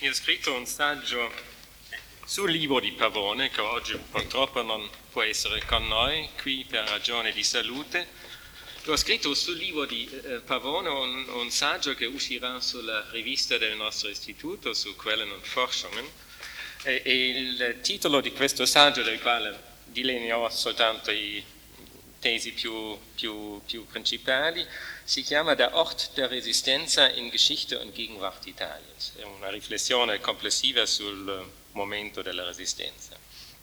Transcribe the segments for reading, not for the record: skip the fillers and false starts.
Io ho scritto un saggio sul libro di Pavone, che oggi purtroppo non può essere con noi, qui per ragioni di salute. Ho scritto sul libro di Pavone un saggio che uscirà sulla rivista del nostro istituto, su Quellen und Forschungen, e il titolo di questo saggio, del quale delineò soltanto i tesi più principali, si chiama Der Ort der Resistenza in Geschichte und Gegenwart Italiens. È una riflessione complessiva sul momento della Resistenza.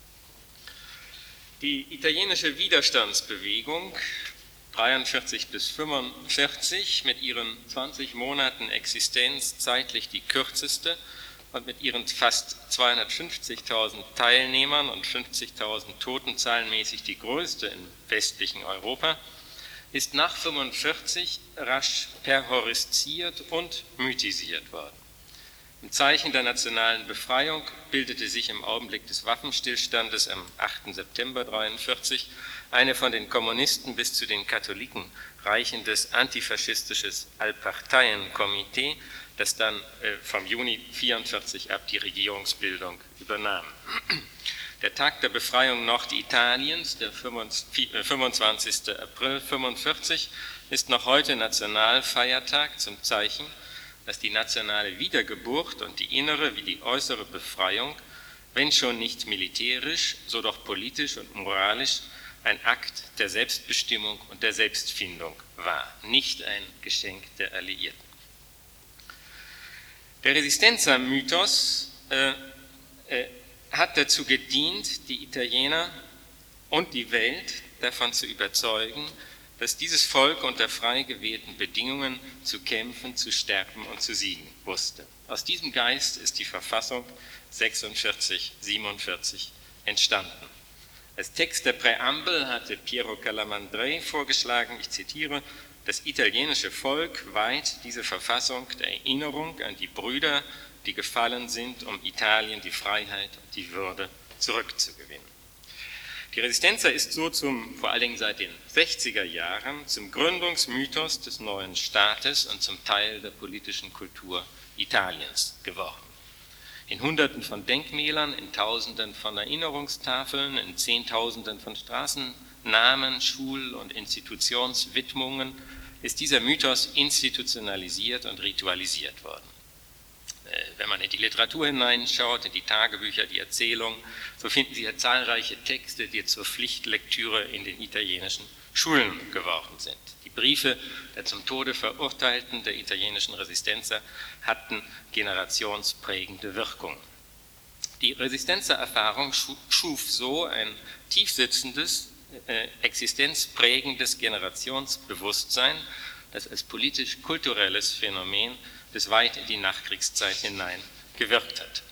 Die italienische Widerstandsbewegung 43 bis 45 mit ihren 20 Monaten Existenz zeitlich die kürzeste und mit ihren fast 250.000 Teilnehmern und 50.000 Toten zahlenmäßig die größte im westlichen Europa, ist nach 45 rasch perhoristiert und mythisiert worden. Im Zeichen der nationalen Befreiung bildete sich im Augenblick des Waffenstillstandes am 8. September 1943 eine von den Kommunisten bis zu den Katholiken reichendes antifaschistisches Allparteienkomitee, das dann vom Juni 1944 ab die Regierungsbildung übernahm. Der Tag der Befreiung Norditaliens, der 25. April 1945, ist noch heute Nationalfeiertag zum Zeichen, dass die nationale Wiedergeburt und die innere wie die äußere Befreiung, wenn schon nicht militärisch, so doch politisch und moralisch, ein Akt der Selbstbestimmung und der Selbstfindung war, nicht ein Geschenk der Alliierten. Der Resistenza-Mythos hat dazu gedient, die Italiener und die Welt davon zu überzeugen, dass dieses Volk unter frei gewählten Bedingungen zu kämpfen, zu sterben und zu siegen wusste. Aus diesem Geist ist die Verfassung 46-47 entstanden. Als Text der Präambel hatte Piero Calamandrei vorgeschlagen, ich zitiere, das italienische Volk weiht diese Verfassung der Erinnerung an die Brüder, die gefallen sind, um Italien die Freiheit und die Würde zurückzugewinnen. Die Resistenza ist so vor allen Dingen seit den 60er Jahren zum Gründungsmythos des neuen Staates und zum Teil der politischen Kultur Italiens geworden. In Hunderten von Denkmälern, in Tausenden von Erinnerungstafeln, in Zehntausenden von Straßennamen, Schul- und Institutionswidmungen ist dieser Mythos institutionalisiert und ritualisiert worden. Wenn man in die Literatur hineinschaut, in die Tagebücher, die Erzählungen, so finden Sie ja zahlreiche Texte, die zur Pflichtlektüre in den italienischen Schulen geworden sind. Die Briefe der zum Tode Verurteilten der italienischen Resistenza hatten generationsprägende Wirkung. Die Resistenza-Erfahrung schuf so ein tiefsitzendes, existenzprägendes Generationsbewusstsein, das als politisch-kulturelles Phänomen bis weit in die Nachkriegszeit hinein gewirkt hat.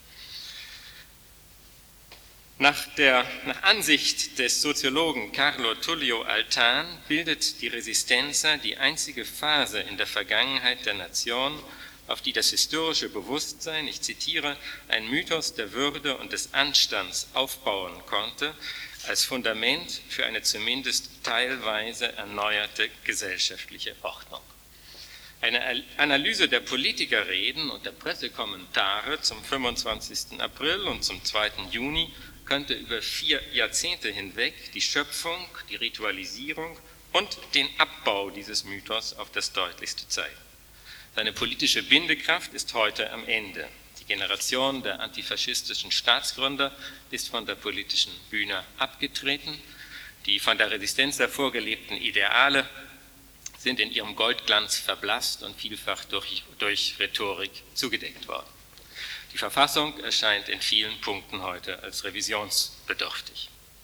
Nach Ansicht des Soziologen Carlo Tullio Altan bildet die Resistenza die einzige Phase in der Vergangenheit der Nation, auf die das historische Bewusstsein, ich zitiere, ein Mythos der Würde und des Anstands aufbauen konnte, als Fundament für eine zumindest teilweise erneuerte gesellschaftliche Ordnung. Eine Analyse der Politikerreden und der Pressekommentare zum 25. April und zum 2. Juni könnte über 4 Jahrzehnte hinweg die Schöpfung, die Ritualisierung und den Abbau dieses Mythos auf das Deutlichste zeigen. Seine politische Bindekraft ist heute am Ende. Die Generation der antifaschistischen Staatsgründer ist von der politischen Bühne abgetreten. Die von der Resistenza vorgelebten Ideale sind in ihrem Goldglanz verblasst und vielfach durch Rhetorik zugedeckt worden. Die Verfassung erscheint in vielen Punkten heute als revisionsbedürftig.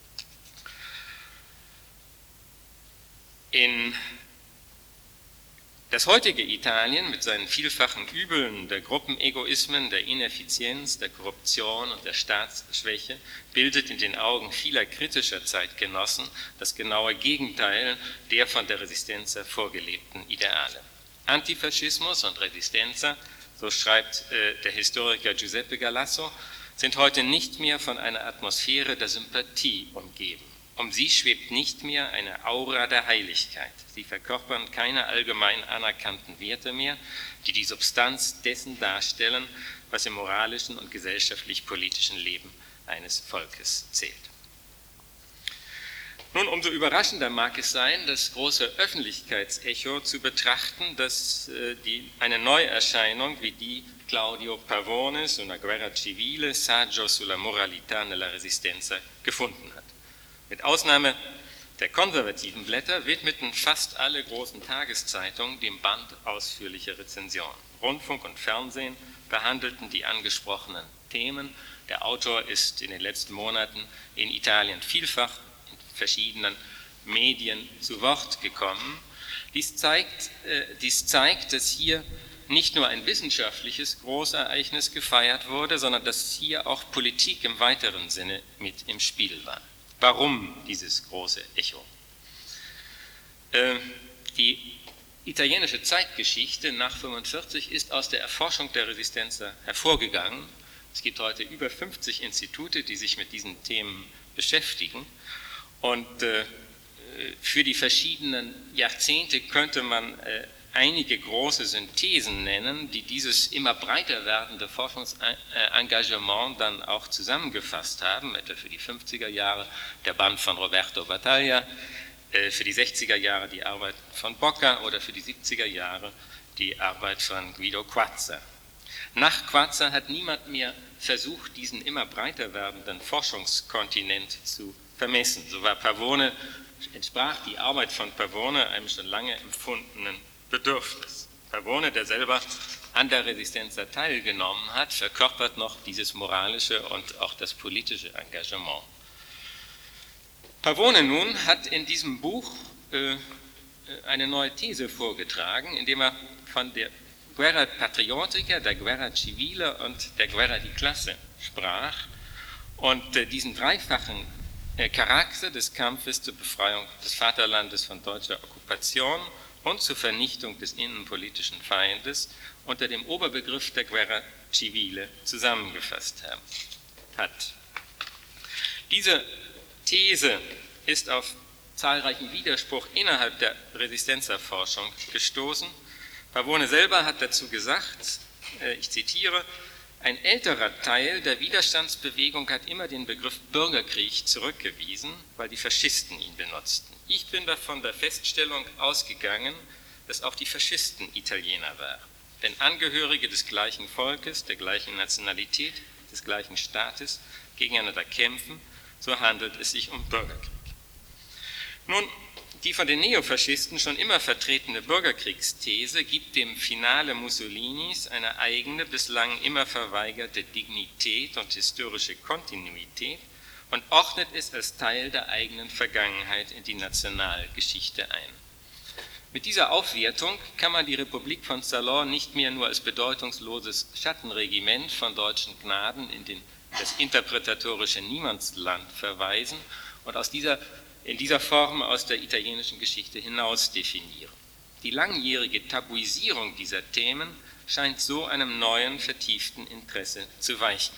In das heutige Italien mit seinen vielfachen Übeln der Gruppenegoismen, der Ineffizienz, der Korruption und der Staatsschwäche bildet in den Augen vieler kritischer Zeitgenossen das genaue Gegenteil der von der Resistenza vorgelebten Ideale. Antifaschismus und Resistenza, so schreibt der Historiker Giuseppe Galasso, sind heute nicht mehr von einer Atmosphäre der Sympathie umgeben. Um sie schwebt nicht mehr eine Aura der Heiligkeit. Sie verkörpern keine allgemein anerkannten Werte mehr, die die Substanz dessen darstellen, was im moralischen und gesellschaftlich-politischen Leben eines Volkes zählt. Nun, umso überraschender mag es sein, das große Öffentlichkeitsecho zu betrachten, das eine Neuerscheinung wie die Claudio Pavone su una guerra civile, saggio sulla moralità nella resistenza gefunden hat. Mit Ausnahme der konservativen Blätter widmeten fast alle großen Tageszeitungen dem Band ausführliche Rezensionen. Rundfunk und Fernsehen behandelten die angesprochenen Themen. Der Autor ist in den letzten Monaten in Italien vielfach in verschiedenen Medien zu Wort gekommen. Dies zeigt, dass hier nicht nur ein wissenschaftliches Großereignis gefeiert wurde, sondern dass hier auch Politik im weiteren Sinne mit im Spiel war. Warum dieses große Echo? Die italienische Zeitgeschichte nach 1945 ist aus der Erforschung der Resistenza hervorgegangen. Es gibt heute über 50 Institute, die sich mit diesen Themen beschäftigen. Und für die verschiedenen Jahrzehnte könnte man einige große Synthesen nennen, die dieses immer breiter werdende Forschungsengagement dann auch zusammengefasst haben, etwa für die 50er Jahre der Band von Roberto Battaglia, für die 60er Jahre die Arbeit von Bocca oder für die 70er Jahre die Arbeit von Guido Quazza. Nach Quazza hat niemand mehr versucht, diesen immer breiter werdenden Forschungskontinent zu vermessen. So entsprach die Arbeit von Pavone einem schon lange empfundenen Bedürfnis. Pavone, der selber an der Resistenza teilgenommen hat, verkörpert noch dieses moralische und auch das politische Engagement. Pavone nun hat in diesem Buch eine neue These vorgetragen, indem er von der Guerra Patriottica, der Guerra Civile und der Guerra di Classe sprach und diesen dreifachen Charakter des Kampfes zur Befreiung des Vaterlandes von deutscher Okkupation und zur Vernichtung des innenpolitischen Feindes unter dem Oberbegriff der Guerra Civile zusammengefasst hat. Diese These ist auf zahlreichen Widerspruch innerhalb der Resistenza-Forschung gestoßen. Pavone selber hat dazu gesagt, ich zitiere, ein älterer Teil der Widerstandsbewegung hat immer den Begriff Bürgerkrieg zurückgewiesen, weil die Faschisten ihn benutzten. Ich bin davon der Feststellung ausgegangen, dass auch die Faschisten Italiener waren. Denn Angehörige des gleichen Volkes, der gleichen Nationalität, des gleichen Staates gegeneinander kämpfen, so handelt es sich um Bürgerkrieg. Nun, die von den Neofaschisten schon immer vertretene Bürgerkriegsthese gibt dem Finale Mussolinis eine eigene, bislang immer verweigerte Dignität und historische Kontinuität und ordnet es als Teil der eigenen Vergangenheit in die Nationalgeschichte ein. Mit dieser Aufwertung kann man die Republik von Salò nicht mehr nur als bedeutungsloses Schattenregiment von deutschen Gnaden in das interpretatorische Niemandsland verweisen und in dieser Form aus der italienischen Geschichte hinaus definieren. Die langjährige Tabuisierung dieser Themen scheint so einem neuen, vertieften Interesse zu weichen.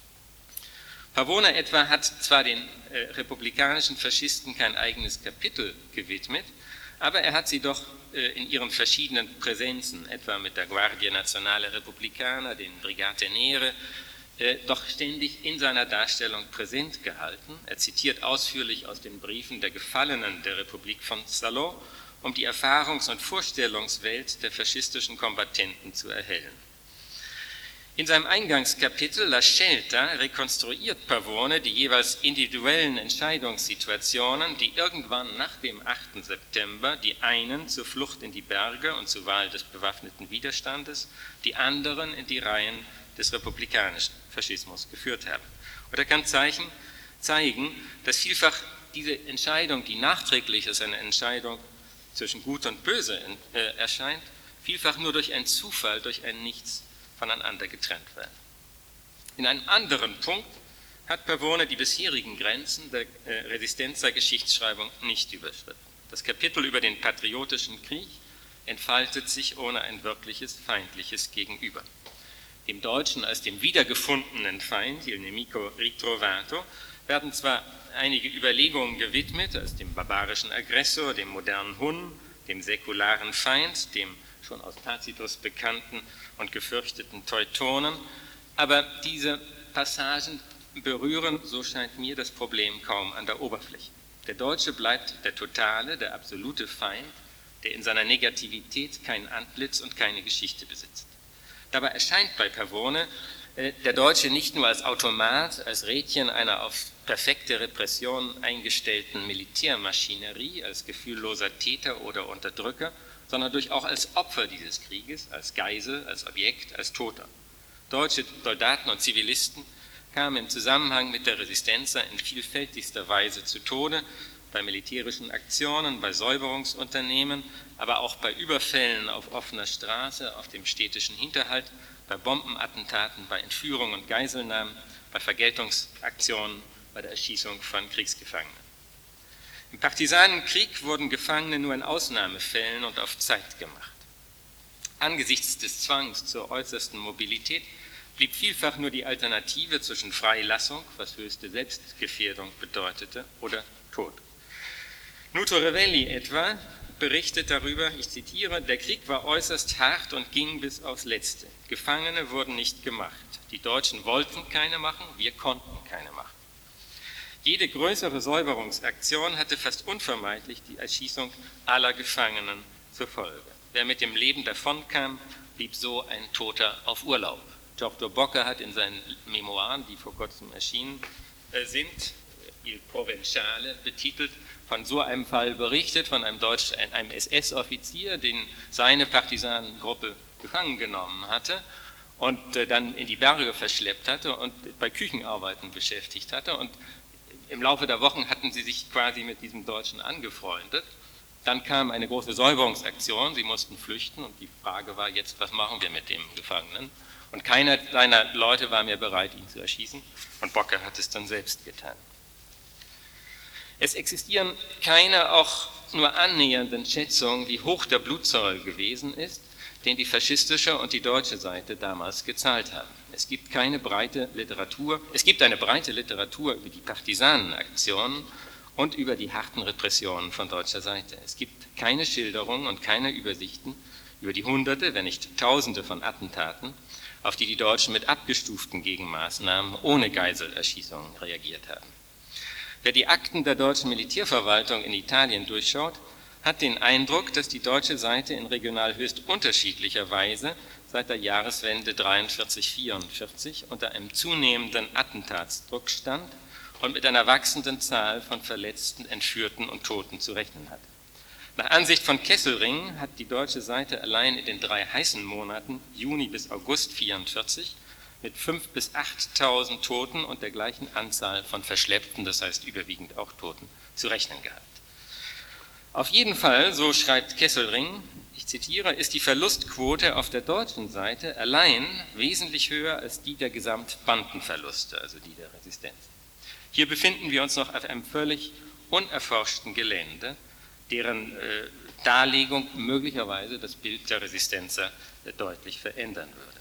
Pavone etwa hat zwar den republikanischen Faschisten kein eigenes Kapitel gewidmet, aber er hat sie doch in ihren verschiedenen Präsenzen, etwa mit der Guardia Nazionale Repubblicana, den Brigate Nere, doch ständig in seiner Darstellung präsent gehalten. Er zitiert ausführlich aus den Briefen der Gefallenen der Republik von Salò, um die Erfahrungs- und Vorstellungswelt der faschistischen Kombattanten zu erhellen. In seinem Eingangskapitel La Scelta rekonstruiert Pavone die jeweils individuellen Entscheidungssituationen, die irgendwann nach dem 8. September die einen zur Flucht in die Berge und zur Wahl des bewaffneten Widerstandes, die anderen in die Reihen des republikanischen Faschismus geführt haben. Und er kann zeigen, dass vielfach diese Entscheidung, die nachträglich als eine Entscheidung zwischen Gut und Böse erscheint, vielfach nur durch einen Zufall, durch ein Nichts voneinander getrennt werden. In einem anderen Punkt hat Pavone die bisherigen Grenzen der Resistenza-Geschichtsschreibung nicht überschritten. Das Kapitel über den patriotischen Krieg entfaltet sich ohne ein wirkliches feindliches Gegenüber. Dem Deutschen als dem wiedergefundenen Feind, il nemico ritrovato, werden zwar einige Überlegungen gewidmet, als dem barbarischen Aggressor, dem modernen Hun, dem säkularen Feind, dem schon aus Tacitus bekannten und gefürchteten Teutonen, Aber diese Passagen berühren, so scheint mir, das Problem kaum an der Oberfläche. Der Deutsche bleibt der totale, der absolute Feind, der in seiner Negativität kein Antlitz und keine Geschichte besitzt. Dabei erscheint bei Pavone der Deutsche nicht nur als Automat, als Rädchen einer auf perfekte Repression eingestellten Militärmaschinerie, als gefühlloser Täter oder Unterdrücker, sondern durchaus als Opfer dieses Krieges, als Geisel, als Objekt, als Toter. Deutsche Soldaten und Zivilisten kamen im Zusammenhang mit der Resistenza in vielfältigster Weise zu Tode, bei militärischen Aktionen, bei Säuberungsunternehmen, aber auch bei Überfällen auf offener Straße, auf dem städtischen Hinterhalt, bei Bombenattentaten, bei Entführungen und Geiselnahmen, bei Vergeltungsaktionen, bei der Erschießung von Kriegsgefangenen. Im Partisanenkrieg wurden Gefangene nur in Ausnahmefällen und auf Zeit gemacht. Angesichts des Zwangs zur äußersten Mobilität blieb vielfach nur die Alternative zwischen Freilassung, was höchste Selbstgefährdung bedeutete, oder Tod. Nuto Revelli etwa berichtet darüber, ich zitiere, der Krieg war äußerst hart und ging bis aufs Letzte. Gefangene wurden nicht gemacht. Die Deutschen wollten keine machen, wir konnten keine machen. Jede größere Säuberungsaktion hatte fast unvermeidlich die Erschießung aller Gefangenen zur Folge. Wer mit dem Leben davonkam, blieb so ein Toter auf Urlaub. Dr. Bocke hat in seinen Memoiren, die vor kurzem erschienen sind, Il Provinciale betitelt, von so einem Fall berichtet, von einem SS-Offizier, den seine Partisanengruppe gefangen genommen hatte und dann in die Berge verschleppt hatte und bei Küchenarbeiten beschäftigt hatte. Und im Laufe der Wochen hatten sie sich quasi mit diesem Deutschen angefreundet. Dann kam eine große Säuberungsaktion, sie mussten flüchten und die Frage war jetzt, was machen wir mit dem Gefangenen? Und keiner seiner Leute war mehr bereit, ihn zu erschießen und Bocke hat es dann selbst getan. Es existieren keine auch nur annähernden Schätzungen, wie hoch der Blutzoll gewesen ist, den die faschistische und die deutsche Seite damals gezahlt haben. Es gibt eine breite Literatur über die Partisanenaktionen und über die harten Repressionen von deutscher Seite. Es gibt keine Schilderungen und keine Übersichten über die Hunderte, wenn nicht Tausende von Attentaten, auf die die Deutschen mit abgestuften Gegenmaßnahmen ohne Geiselerschießungen reagiert haben. Wer die Akten der deutschen Militärverwaltung in Italien durchschaut, hat den Eindruck, dass die deutsche Seite in regional höchst unterschiedlicher Weise seit der Jahreswende 43/44 unter einem zunehmenden Attentatsdruck stand und mit einer wachsenden Zahl von Verletzten, Entführten und Toten zu rechnen hat. Nach Ansicht von Kesselring hat die deutsche Seite allein in den 3 heißen Monaten, Juni bis August 44, mit 5.000 bis 8.000 Toten und der gleichen Anzahl von Verschleppten, das heißt überwiegend auch Toten, zu rechnen gehabt. Auf jeden Fall, so schreibt Kesselring, ich zitiere, ist die Verlustquote auf der deutschen Seite allein wesentlich höher als die der Gesamtbandenverluste, also die der Resistenz. Hier befinden wir uns noch auf einem völlig unerforschten Gelände, deren Darlegung möglicherweise das Bild der Resistenzer deutlich verändern würde.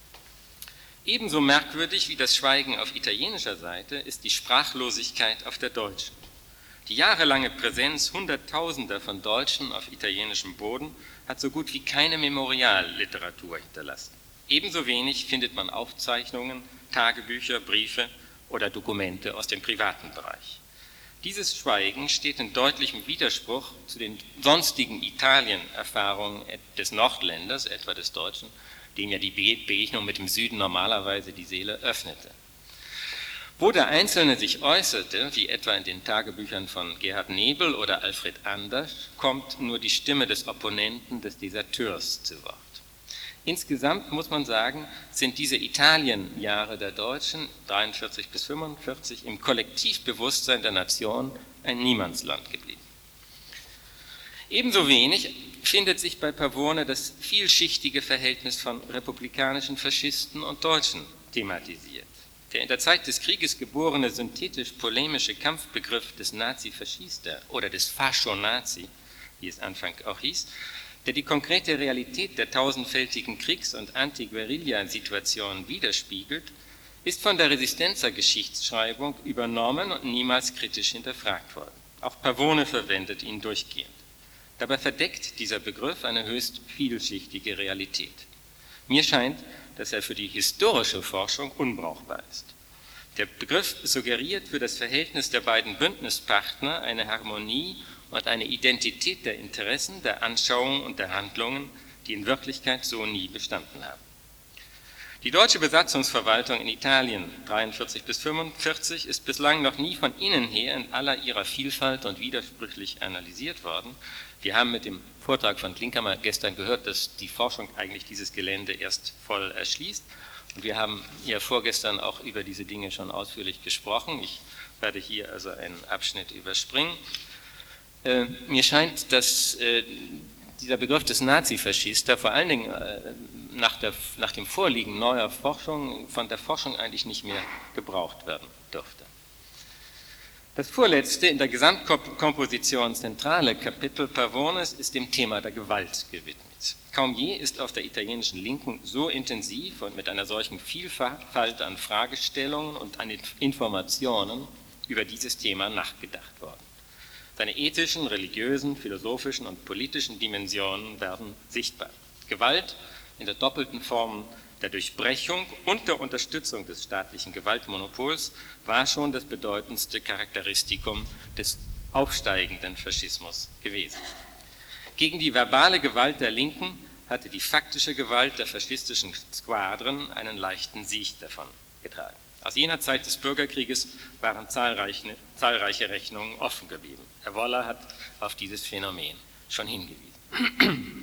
Ebenso merkwürdig wie das Schweigen auf italienischer Seite ist die Sprachlosigkeit auf der deutschen. Die jahrelange Präsenz Hunderttausender von Deutschen auf italienischem Boden hat so gut wie keine Memorialliteratur hinterlassen. Ebenso wenig findet man Aufzeichnungen, Tagebücher, Briefe oder Dokumente aus dem privaten Bereich. Dieses Schweigen steht in deutlichem Widerspruch zu den sonstigen Italien-Erfahrungen des Nordländers, etwa des Deutschen, dem ja die Begegnung mit dem Süden normalerweise die Seele öffnete. Wo der Einzelne sich äußerte, wie etwa in den Tagebüchern von Gerhard Nebel oder Alfred Anders, kommt nur die Stimme des Opponenten, des Deserteurs zu Wort. Insgesamt muss man sagen, sind diese Italienjahre der Deutschen, 43 bis 45, im Kollektivbewusstsein der Nation ein Niemandsland geblieben. Ebenso wenig findet sich bei Pavone das vielschichtige Verhältnis von republikanischen Faschisten und Deutschen thematisiert. Der in der Zeit des Krieges geborene synthetisch-polemische Kampfbegriff des Nazi-Faschista oder des Fascho-Nazi, wie es anfangs auch hieß, der die konkrete Realität der tausendfältigen Kriegs- und Anti-Guerilla-Situationen widerspiegelt, ist von der Resistenza-Geschichtsschreibung übernommen und niemals kritisch hinterfragt worden. Auch Pavone verwendet ihn durchgehend. Dabei verdeckt dieser Begriff eine höchst vielschichtige Realität. Mir scheint, dass er für die historische Forschung unbrauchbar ist. Der Begriff suggeriert für das Verhältnis der beiden Bündnispartner eine Harmonie und eine Identität der Interessen, der Anschauungen und der Handlungen, die in Wirklichkeit so nie bestanden haben. Die deutsche Besatzungsverwaltung in Italien 43 bis 45 ist bislang noch nie von innen her in aller ihrer Vielfalt und widersprüchlich analysiert worden. Wir haben mit dem Vortrag von Klinkhammer gestern gehört, dass die Forschung eigentlich dieses Gelände erst voll erschließt. Und wir haben ja vorgestern auch über diese Dinge schon ausführlich gesprochen. Ich werde hier also einen Abschnitt überspringen. Mir scheint, dass dieser Begriff des Nazifaschista vor allen Dingen nach dem Vorliegen neuer Forschung von der Forschung eigentlich nicht mehr gebraucht werden dürfte. Das vorletzte in der Gesamtkomposition zentrale Kapitel Pavones ist dem Thema der Gewalt gewidmet. Kaum je ist auf der italienischen Linken so intensiv und mit einer solchen Vielfalt an Fragestellungen und an Informationen über dieses Thema nachgedacht worden. Seine ethischen, religiösen, philosophischen und politischen Dimensionen werden sichtbar. Gewalt in der doppelten Form der Durchbrechung und der Unterstützung des staatlichen Gewaltmonopols war schon das bedeutendste Charakteristikum des aufsteigenden Faschismus gewesen. Gegen die verbale Gewalt der Linken hatte die faktische Gewalt der faschistischen Squadren einen leichten Sieg davon getragen. Aus jener Zeit des Bürgerkrieges waren zahlreiche Rechnungen offen geblieben. Herr Woller hat auf dieses Phänomen schon hingewiesen.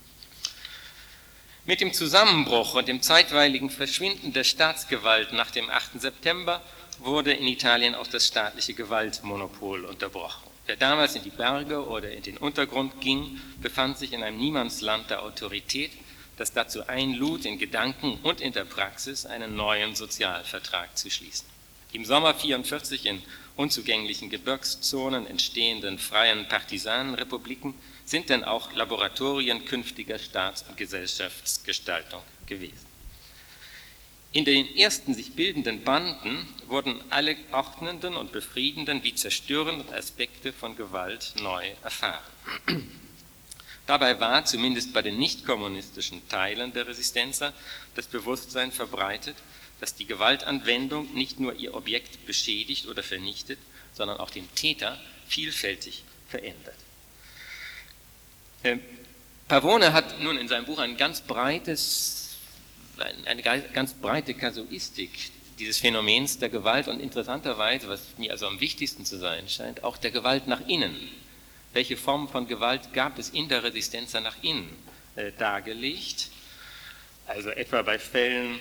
Mit dem Zusammenbruch und dem zeitweiligen Verschwinden der Staatsgewalt nach dem 8. September wurde in Italien auch das staatliche Gewaltmonopol unterbrochen. Wer damals in die Berge oder in den Untergrund ging, befand sich in einem Niemandsland der Autorität, das dazu einlud, in Gedanken und in der Praxis einen neuen Sozialvertrag zu schließen. Die im Sommer 1944 in unzugänglichen Gebirgszonen entstehenden freien Partisanenrepubliken sind denn auch Laboratorien künftiger Staats- und Gesellschaftsgestaltung gewesen. In den ersten sich bildenden Banden wurden alle ordnenden und befriedenden wie zerstörenden Aspekte von Gewalt neu erfahren. Dabei war, zumindest bei den nicht-kommunistischen Teilen der Resistenza, das Bewusstsein verbreitet, dass die Gewaltanwendung nicht nur ihr Objekt beschädigt oder vernichtet, sondern auch den Täter vielfältig verändert. Pavone hat nun in seinem Buch eine ganz breite Kasuistik dieses Phänomens der Gewalt und interessanterweise, was mir also am wichtigsten zu sein scheint, auch der Gewalt nach innen. Welche Formen von Gewalt gab es in der Resistenza nach innen dargelegt? Also etwa bei Fällen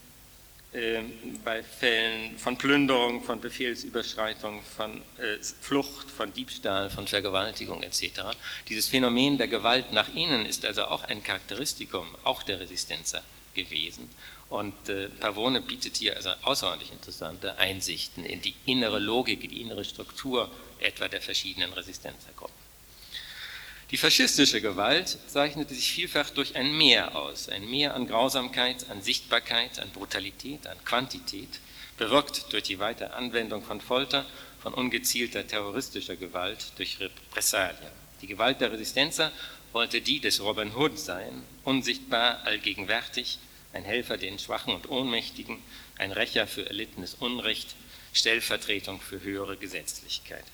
von Plünderung, von Befehlsüberschreitung, von Flucht, von Diebstahl, von Vergewaltigung etc. Dieses Phänomen der Gewalt nach innen ist also auch ein Charakteristikum auch der Resistenza gewesen. Und Pavone bietet hier also außerordentlich interessante Einsichten in die innere Logik, in die innere Struktur etwa der verschiedenen Resistenzgruppen. Die faschistische Gewalt zeichnete sich vielfach durch ein Mehr aus, ein Mehr an Grausamkeit, an Sichtbarkeit, an Brutalität, an Quantität, bewirkt durch die weitere Anwendung von Folter, von ungezielter terroristischer Gewalt durch Repressalien. Die Gewalt der Resistenza wollte die des Robin Hood sein, unsichtbar, allgegenwärtig, ein Helfer den Schwachen und Ohnmächtigen, ein Rächer für erlittenes Unrecht, Stellvertretung für höhere Gesetzlichkeit.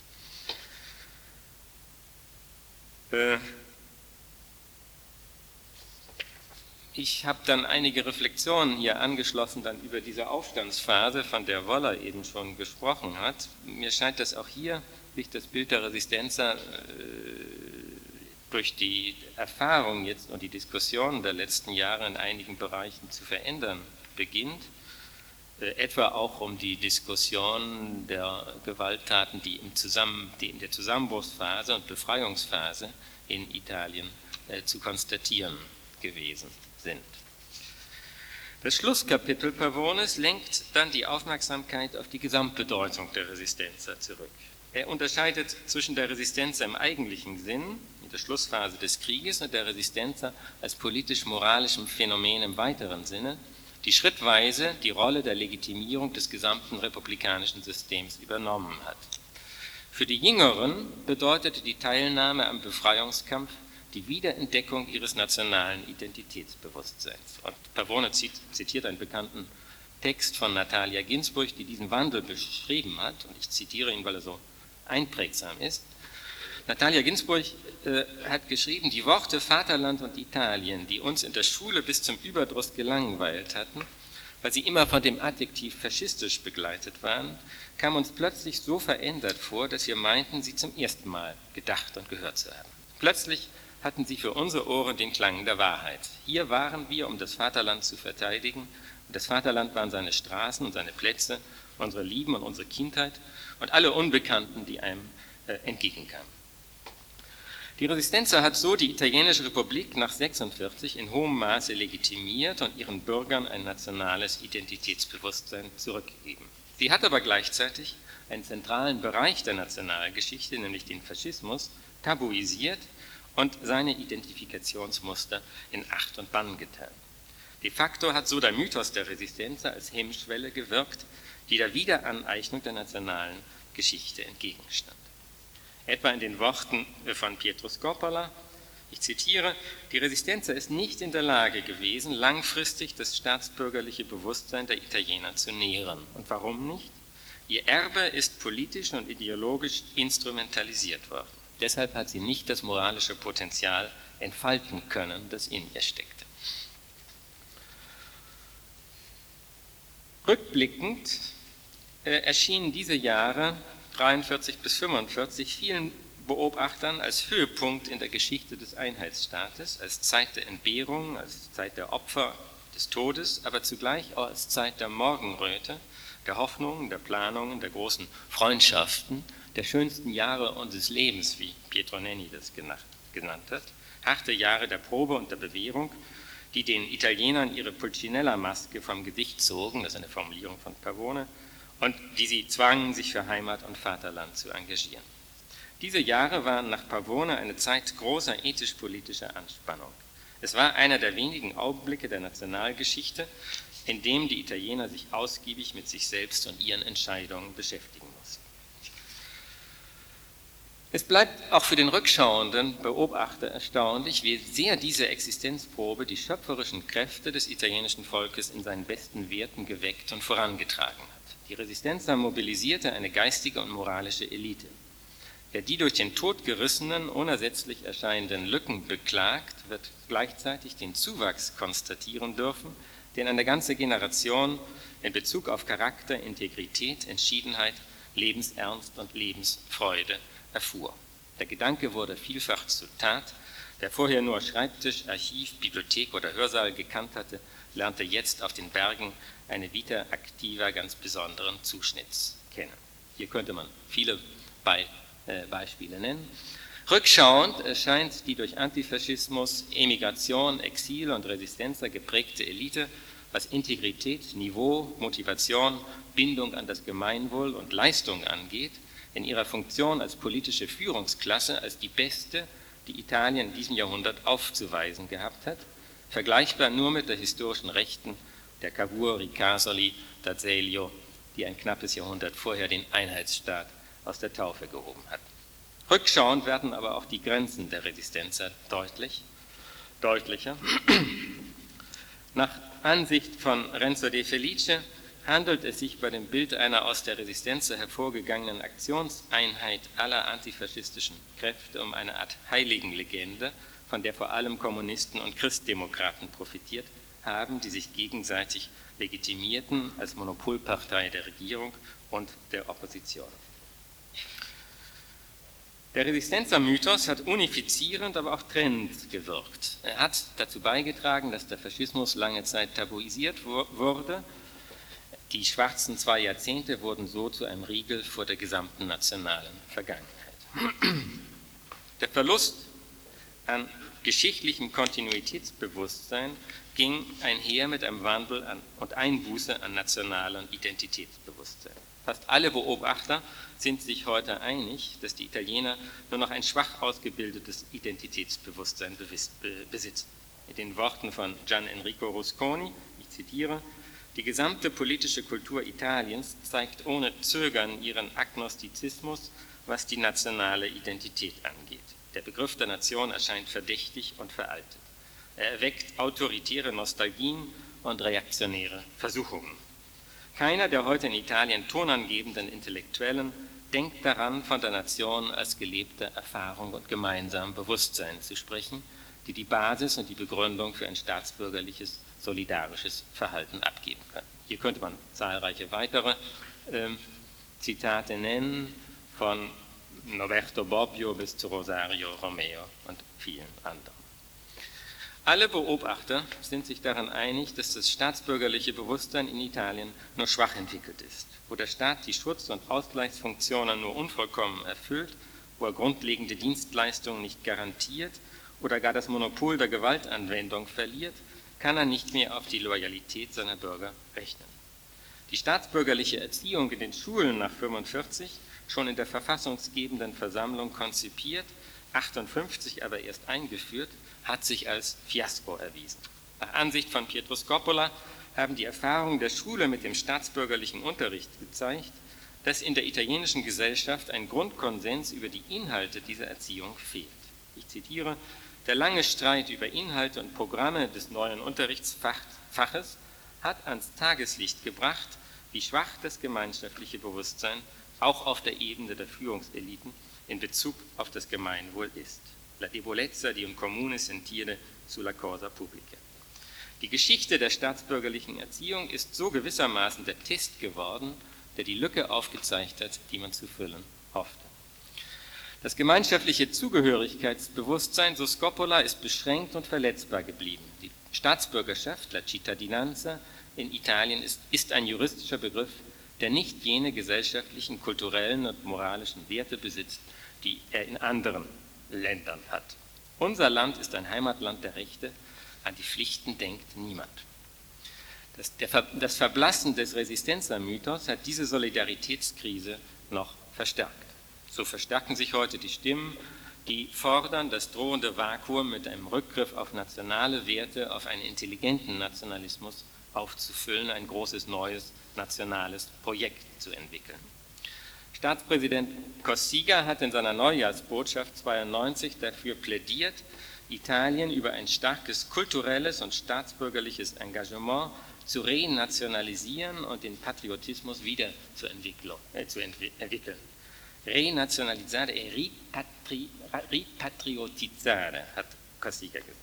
Ich habe dann einige Reflexionen hier angeschlossen dann über diese Aufstandsphase, von der Woller eben schon gesprochen hat. Mir scheint, dass auch hier sich das Bild der Resistenza durch die Erfahrung jetzt und die Diskussionen der letzten Jahre in einigen Bereichen zu verändern beginnt. Etwa auch um die Diskussion der Gewalttaten, die in der Zusammenbruchsphase und Befreiungsphase in Italien zu konstatieren gewesen sind. Das Schlusskapitel Pavones lenkt dann die Aufmerksamkeit auf die Gesamtbedeutung der Resistenza zurück. Er unterscheidet zwischen der Resistenza im eigentlichen Sinn, in der Schlussphase des Krieges, und der Resistenza als politisch-moralischem Phänomen im weiteren Sinne, die schrittweise die Rolle der Legitimierung des gesamten republikanischen Systems übernommen hat. Für die Jüngeren bedeutete die Teilnahme am Befreiungskampf die Wiederentdeckung ihres nationalen Identitätsbewusstseins. Und Pavone zitiert einen bekannten Text von Natalia Ginzburg, die diesen Wandel beschrieben hat, und ich zitiere ihn, weil er so einprägsam ist. Natalia Ginzburg hat geschrieben, die Worte Vaterland und Italien, die uns in der Schule bis zum Überdruss gelangweilt hatten, weil sie immer von dem Adjektiv faschistisch begleitet waren, kamen uns plötzlich so verändert vor, dass wir meinten, sie zum ersten Mal gedacht und gehört zu haben. Plötzlich hatten sie für unsere Ohren den Klang der Wahrheit. Hier waren wir, um das Vaterland zu verteidigen, und das Vaterland waren seine Straßen und seine Plätze, unsere Lieben und unsere Kindheit und alle Unbekannten, die einem entgegenkamen. Die Resistenza hat so die italienische Republik nach 1946 in hohem Maße legitimiert und ihren Bürgern ein nationales Identitätsbewusstsein zurückgegeben. Sie hat aber gleichzeitig einen zentralen Bereich der Nationalgeschichte, nämlich den Faschismus, tabuisiert und seine Identifikationsmuster in Acht und Bann getan. De facto hat so der Mythos der Resistenza als Hemmschwelle gewirkt, die der Wiederaneignung der nationalen Geschichte entgegenstand. Etwa in den Worten von Pietro Scoppola, ich zitiere, die Resistenza ist nicht in der Lage gewesen, langfristig das staatsbürgerliche Bewusstsein der Italiener zu nähren. Und warum nicht? Ihr Erbe ist politisch und ideologisch instrumentalisiert worden. Deshalb hat sie nicht das moralische Potenzial entfalten können, das in ihr steckte. Rückblickend erschienen diese Jahre 43 bis 45 vielen Beobachtern als Höhepunkt in der Geschichte des Einheitsstaates, als Zeit der Entbehrung, als Zeit der Opfer des Todes, aber zugleich auch als Zeit der Morgenröte, der Hoffnungen, der Planungen, der großen Freundschaften, der schönsten Jahre unseres Lebens, wie Pietro Nenni das genannt hat, harte Jahre der Probe und der Bewährung, die den Italienern ihre Pulcinella-Maske vom Gesicht zogen, das ist eine Formulierung von Pavone, und die sie zwangen, sich für Heimat und Vaterland zu engagieren. Diese Jahre waren nach Pavone eine Zeit großer ethisch-politischer Anspannung. Es war einer der wenigen Augenblicke der Nationalgeschichte, in dem die Italiener sich ausgiebig mit sich selbst und ihren Entscheidungen beschäftigen mussten. Es bleibt auch für den rückschauenden Beobachter erstaunlich, wie sehr diese Existenzprobe die schöpferischen Kräfte des italienischen Volkes in seinen besten Werten geweckt und vorangetragen hat. Die Resistenza mobilisierte eine geistige und moralische Elite. Wer die durch den Tod gerissenen, unersetzlich erscheinenden Lücken beklagt, wird gleichzeitig den Zuwachs konstatieren dürfen, den eine ganze Generation in Bezug auf Charakter, Integrität, Entschiedenheit, Lebensernst und Lebensfreude erfuhr. Der Gedanke wurde vielfach zur Tat. Wer vorher nur Schreibtisch, Archiv, Bibliothek oder Hörsaal gekannt hatte, lernte jetzt auf den Bergen eine Vita activa ganz besonderen Zuschnitts kennen. Hier könnte man viele Beispiele nennen. Rückschauend erscheint die durch Antifaschismus, Emigration, Exil und Resistenza geprägte Elite, was Integrität, Niveau, Motivation, Bindung an das Gemeinwohl und Leistung angeht, in ihrer Funktion als politische Führungsklasse als die beste, die Italien in diesem Jahrhundert aufzuweisen gehabt hat, vergleichbar nur mit der historischen Rechten der Cavour, Ricasoli, d'Azeglio, die ein knappes Jahrhundert vorher den Einheitsstaat aus der Taufe gehoben hatten. Rückschauend werden aber auch die Grenzen der Resistenza deutlicher. Nach Ansicht von Renzo De Felice handelt es sich bei dem Bild einer aus der Resistenza hervorgegangenen Aktionseinheit aller antifaschistischen Kräfte um eine Art Heiligenlegende, von der vor allem Kommunisten und Christdemokraten profitiert haben, die sich gegenseitig legitimierten als Monopolpartei der Regierung und der Opposition. Der Resistenza-Mythos hat unifizierend, aber auch trennend gewirkt. Er hat dazu beigetragen, dass der Faschismus lange Zeit tabuisiert wurde. Die schwarzen 2 Jahrzehnte wurden so zu einem Riegel vor der gesamten nationalen Vergangenheit. Der Verlust an geschichtlichem Kontinuitätsbewusstsein ging einher mit einem Wandel und Einbuße an nationalem Identitätsbewusstsein. Fast alle Beobachter sind sich heute einig, dass die Italiener nur noch ein schwach ausgebildetes Identitätsbewusstsein besitzen. Mit den Worten von Gian Enrico Rusconi, ich zitiere, die gesamte politische Kultur Italiens zeigt ohne Zögern ihren Agnostizismus, was die nationale Identität angeht. Der Begriff der Nation erscheint verdächtig und veraltet. Er erweckt autoritäre Nostalgien und reaktionäre Versuchungen. Keiner der heute in Italien tonangebenden Intellektuellen denkt daran, von der Nation als gelebte Erfahrung und gemeinsamem Bewusstsein zu sprechen, die die Basis und die Begründung für ein staatsbürgerliches, solidarisches Verhalten abgeben kann. Hier könnte man zahlreiche weitere Zitate nennen, von Norberto Bobbio bis zu Rosario Romeo und vielen anderen. Alle Beobachter sind sich daran einig, dass das staatsbürgerliche Bewusstsein in Italien nur schwach entwickelt ist, wo der Staat die Schutz- und Ausgleichsfunktionen nur unvollkommen erfüllt, wo er grundlegende Dienstleistungen nicht garantiert oder gar das Monopol der Gewaltanwendung verliert, kann er nicht mehr auf die Loyalität seiner Bürger rechnen. Die staatsbürgerliche Erziehung in den Schulen nach 1945, schon in der verfassungsgebenden Versammlung konzipiert, 1958 aber erst eingeführt, hat sich als Fiasko erwiesen. Nach Ansicht von Pietro Scoppola haben die Erfahrungen der Schule mit dem staatsbürgerlichen Unterricht gezeigt, dass in der italienischen Gesellschaft ein Grundkonsens über die Inhalte dieser Erziehung fehlt. Ich zitiere: Der lange Streit über Inhalte und Programme des neuen Unterrichtsfaches hat ans Tageslicht gebracht, wie schwach das gemeinschaftliche Bewusstsein auch auf der Ebene der Führungseliten in Bezug auf das Gemeinwohl ist. La debolezza di un comune sentire sulla cosa pubblica. Die Geschichte der staatsbürgerlichen Erziehung ist so gewissermaßen der Test geworden, der die Lücke aufgezeigt hat, die man zu füllen hoffte. Das gemeinschaftliche Zugehörigkeitsbewusstsein, so Scoppola, ist beschränkt und verletzbar geblieben. Die Staatsbürgerschaft, la cittadinanza, in Italien ist ein juristischer Begriff, der nicht jene gesellschaftlichen, kulturellen und moralischen Werte besitzt, die er in anderen Ländern hat. Unser Land ist ein Heimatland der Rechte, an die Pflichten denkt niemand. Das Verblassen des Resistenza-Mythos hat diese Solidaritätskrise noch verstärkt. So verstärken sich heute die Stimmen, die fordern, das drohende Vakuum mit einem Rückgriff auf nationale Werte, auf einen intelligenten Nationalismus aufzufüllen, ein großes neues nationales Projekt zu entwickeln. Staatspräsident Cossiga hat in seiner Neujahrsbotschaft 1992 dafür plädiert, Italien über ein starkes kulturelles und staatsbürgerliches Engagement zu renationalisieren und den Patriotismus wieder zu entwickeln. Renationalizzare e ripatriotizzare, hat Cossiga gesagt.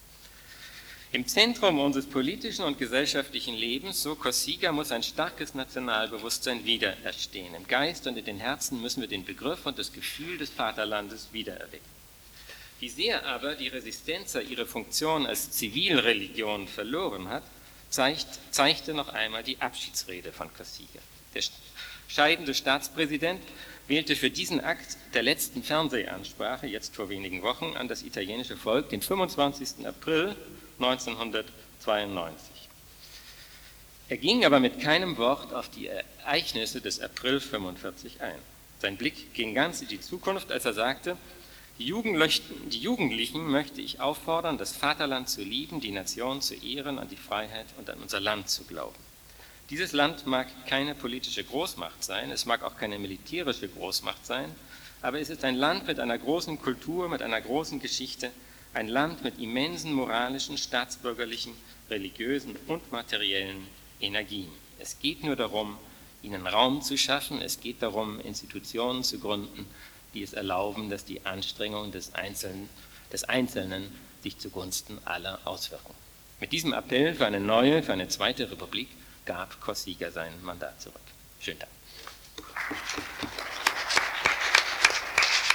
Im Zentrum unseres politischen und gesellschaftlichen Lebens, so Cossiga, muss ein starkes Nationalbewusstsein wieder erstehen. Im Geist und in den Herzen müssen wir den Begriff und das Gefühl des Vaterlandes wiedererwecken. Wie sehr aber die Resistenza ihre Funktion als Zivilreligion verloren hat, zeigte noch einmal die Abschiedsrede von Cossiga. Der scheidende Staatspräsident wählte für diesen Akt der letzten Fernsehansprache, jetzt vor wenigen Wochen, an das italienische Volk den 25. April 1992. Er ging aber mit keinem Wort auf die Ereignisse des April 1945 ein. Sein Blick ging ganz in die Zukunft, als er sagte: Die Jugendlichen möchte ich auffordern, das Vaterland zu lieben, die Nation zu ehren, an die Freiheit und an unser Land zu glauben. Dieses Land mag keine politische Großmacht sein, es mag auch keine militärische Großmacht sein, aber es ist ein Land mit einer großen Kultur, mit einer großen Geschichte, ein Land mit immensen moralischen, staatsbürgerlichen, religiösen und materiellen Energien. Es geht nur darum, ihnen Raum zu schaffen, es geht darum, Institutionen zu gründen, die es erlauben, dass die Anstrengungen des Einzelnen sich zugunsten aller auswirken. Mit diesem Appell für eine neue, für eine zweite Republik gab Cossiga sein Mandat zurück. Schönen Dank.